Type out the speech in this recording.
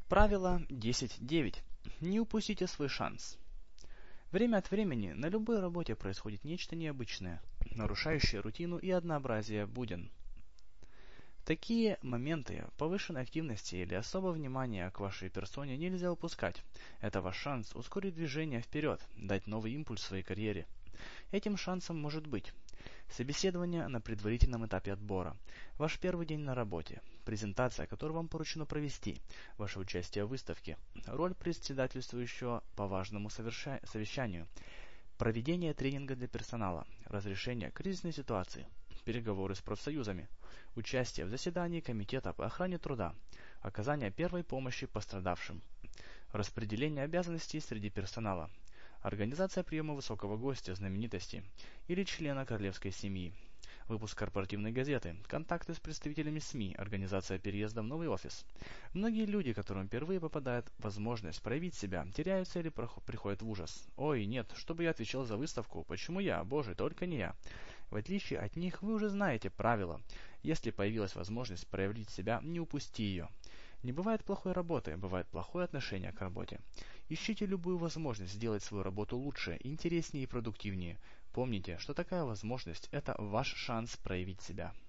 Правило 10.9. Не упустите свой шанс. Время от времени на любой работе происходит нечто необычное, нарушающее рутину и однообразие буден. В такие моменты повышенной активности или особого внимания к вашей персоне нельзя упускать. Это ваш шанс ускорить движение вперед, дать новый импульс своей карьере. Этим шансом может быть собеседование на предварительном этапе отбора, ваш первый день на работе, презентация, которую вам поручено провести, ваше участие в выставке, роль председательствующего по важному совещанию, проведение тренинга для персонала, разрешение кризисной ситуации, переговоры с профсоюзами, участие в заседании комитета по охране труда, оказание первой помощи пострадавшим, распределение обязанностей среди персонала, организация приема высокого гостя, знаменитости или члена королевской семьи, выпуск корпоративной газеты, контакты с представителями СМИ, организация переезда в новый офис. Многие люди, которым впервые попадает возможность проявить себя, теряются или приходят в ужас. «Ой, нет, чтобы я отвечал за выставку, почему я? Боже, только не я!» В отличие от них, вы уже знаете правила. Если появилась возможность проявить себя, не упусти ее. Не бывает плохой работы, бывает плохое отношение к работе. Ищите любую возможность сделать свою работу лучше, интереснее и продуктивнее. Помните, что такая возможность – это ваш шанс проявить себя.